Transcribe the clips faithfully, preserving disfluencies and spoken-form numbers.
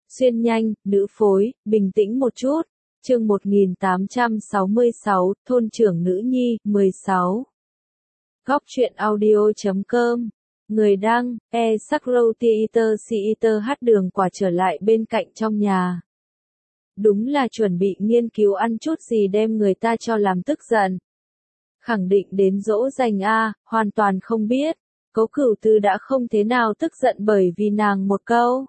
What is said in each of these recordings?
Xuyên nhanh, nữ phối, bình tĩnh một chút. Chương một nghìn tám trăm sáu mươi sáu, thôn trưởng nữ nhi, mười sáu. Góc truyện audio chấm com. Người đăng, e Sakrow Theater Theater hát đường quả trở lại bên cạnh trong nhà. Đúng là chuẩn bị nghiên cứu ăn chút gì đem người ta cho làm tức giận. Khẳng định đến dỗ dành a, hoàn toàn không biết. Cố Cửu Tư đã không thế nào tức giận bởi vì nàng một câu.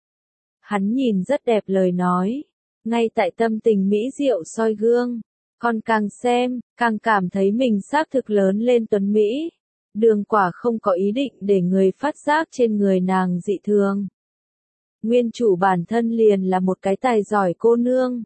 Hắn nhìn rất đẹp lời nói. Ngay tại tâm tình mỹ diệu soi gương. Còn càng xem, càng cảm thấy mình xác thực lớn lên tuấn Mỹ. Đường quả không có ý định để người phát giác trên người nàng dị thường. Nguyên chủ bản thân liền là một cái tài giỏi cô nương.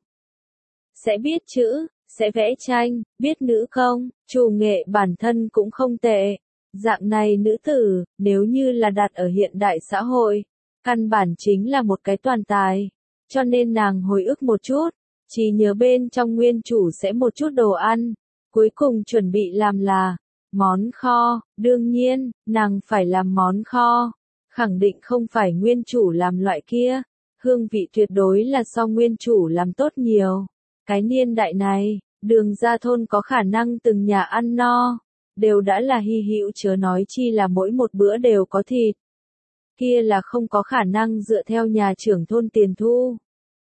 Sẽ viết chữ, sẽ vẽ tranh, biết nữ công, chủ nghệ bản thân cũng không tệ. Dạng này nữ tử, nếu như là đặt ở hiện đại xã hội, căn bản chính là một cái toàn tài. Cho nên nàng hồi ức một chút, chỉ nhớ bên trong nguyên chủ sẽ một chút đồ ăn. Cuối cùng chuẩn bị làm là món kho, đương nhiên, nàng phải làm món kho. Khẳng định không phải nguyên chủ làm loại kia. Hương vị tuyệt đối là so nguyên chủ làm tốt nhiều. Cái niên đại này, đường ra thôn có khả năng từng nhà ăn no. Đều đã là hy hữu chớ nói chi là mỗi một bữa đều có thịt. Kia là không có khả năng dựa theo nhà trưởng thôn tiền thu.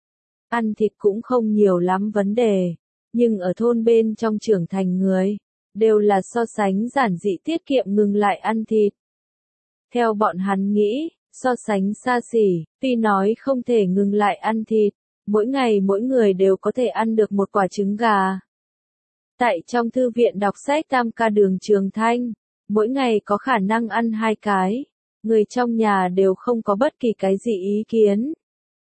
Ăn thịt cũng không nhiều lắm vấn đề. Nhưng ở thôn bên trong trưởng thành người, đều là so sánh giản dị tiết kiệm ngừng lại ăn thịt. Theo bọn hắn nghĩ, so sánh xa xỉ, tuy nói không thể ngừng lại ăn thịt, mỗi ngày mỗi người đều có thể ăn được một quả trứng gà. Tại trong thư viện đọc sách Tam Ca Đường Trường Thanh, mỗi ngày có khả năng ăn hai cái, người trong nhà đều không có bất kỳ cái gì ý kiến.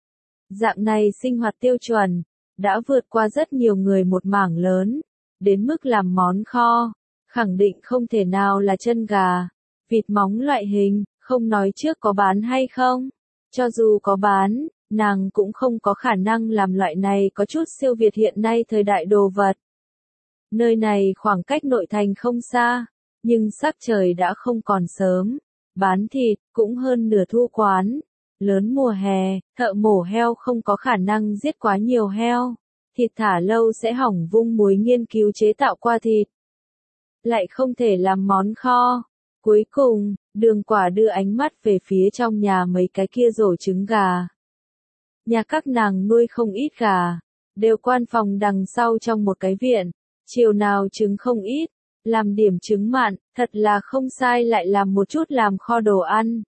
Dạng này sinh hoạt tiêu chuẩn, đã vượt qua rất nhiều người một mảng lớn, đến mức làm món kho, khẳng định không thể nào là chân gà, vịt móng loại hình, không nói trước có bán hay không. Cho dù có bán, nàng cũng không có khả năng làm loại này có chút siêu việt hiện nay thời đại đồ vật. Nơi này khoảng cách nội thành không xa, nhưng sắc trời đã không còn sớm. Bán thịt, cũng hơn nửa thu quán. Lớn mùa hè, thợ mổ heo không có khả năng giết quá nhiều heo. Thịt thả lâu sẽ hỏng vung muối nghiên cứu chế tạo qua thịt. Lại không thể làm món kho. Cuối cùng, đường quả đưa ánh mắt về phía trong nhà mấy cái kia rổ trứng gà. Nhà các nàng nuôi không ít gà, đều quan phòng đằng sau trong một cái viện. Chiều nào trứng không ít, làm điểm trứng mặn, thật là không sai lại làm một chút làm kho đồ ăn.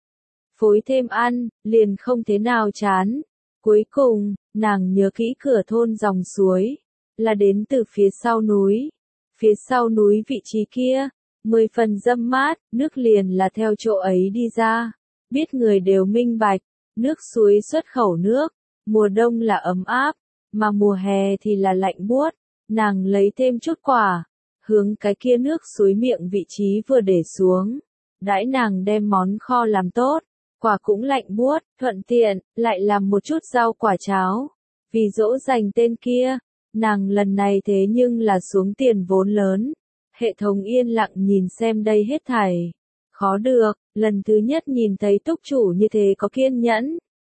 Phối thêm ăn, liền không thế nào chán. Cuối cùng, nàng nhớ kỹ cửa thôn dòng suối, là đến từ phía sau núi. Phía sau núi vị trí kia, mười phần râm mát, nước liền là theo chỗ ấy đi ra. Biết người đều minh bạch, nước suối xuất khẩu nước, mùa đông là ấm áp, mà mùa hè thì là lạnh buốt. Nàng lấy thêm chút quả, hướng cái kia nước suối miệng vị trí vừa để xuống. Đãi nàng đem món kho làm tốt, quả cũng lạnh buốt, thuận tiện, lại làm một chút rau quả cháo. Vì dỗ dành tên kia, nàng lần này thế nhưng là xuống tiền vốn lớn. Hệ thống yên lặng nhìn xem đây hết thảy. Khó được, lần thứ nhất nhìn thấy túc chủ như thế có kiên nhẫn.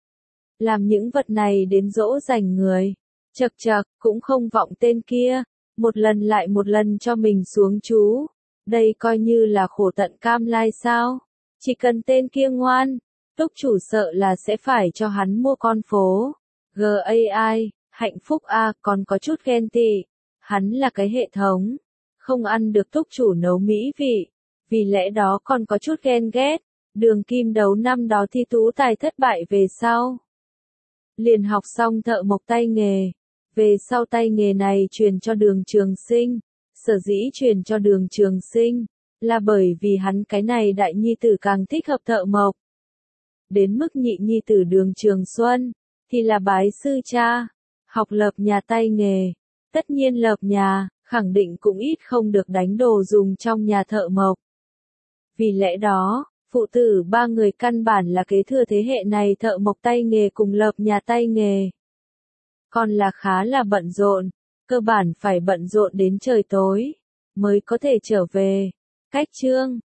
Làm những vật này đến dỗ dành người. Chật chật, cũng không vọng tên kia, một lần lại một lần cho mình xuống chú. Đây coi như là khổ tận cam lai sao? Chỉ cần tên kia ngoan, túc chủ sợ là sẽ phải cho hắn mua con phố. giê a i, hạnh phúc a, còn có chút ghen tị. Hắn là cái hệ thống, không ăn được túc chủ nấu mỹ vị, vì lẽ đó còn có chút ghen ghét. Đường kim đấu năm đó thi tú tài thất bại về sau. Liền học xong thợ mộc tay nghề. Về sau tay nghề này truyền cho đường Trường Sinh, sở dĩ truyền cho đường Trường Sinh, là bởi vì hắn cái này đại nhi tử càng thích hợp thợ mộc. Đến mức nhị nhi tử đường Trường Xuân, thì là bái sư cha, học lập nhà tay nghề. Tất nhiên lập nhà, khẳng định cũng ít không được đánh đồ dùng trong nhà thợ mộc. Vì lẽ đó, phụ tử ba người căn bản là kế thừa thế hệ này thợ mộc tay nghề cùng lập nhà tay nghề. Còn là khá là bận rộn, cơ bản phải bận rộn đến trời tối, mới có thể trở về. Cách chương,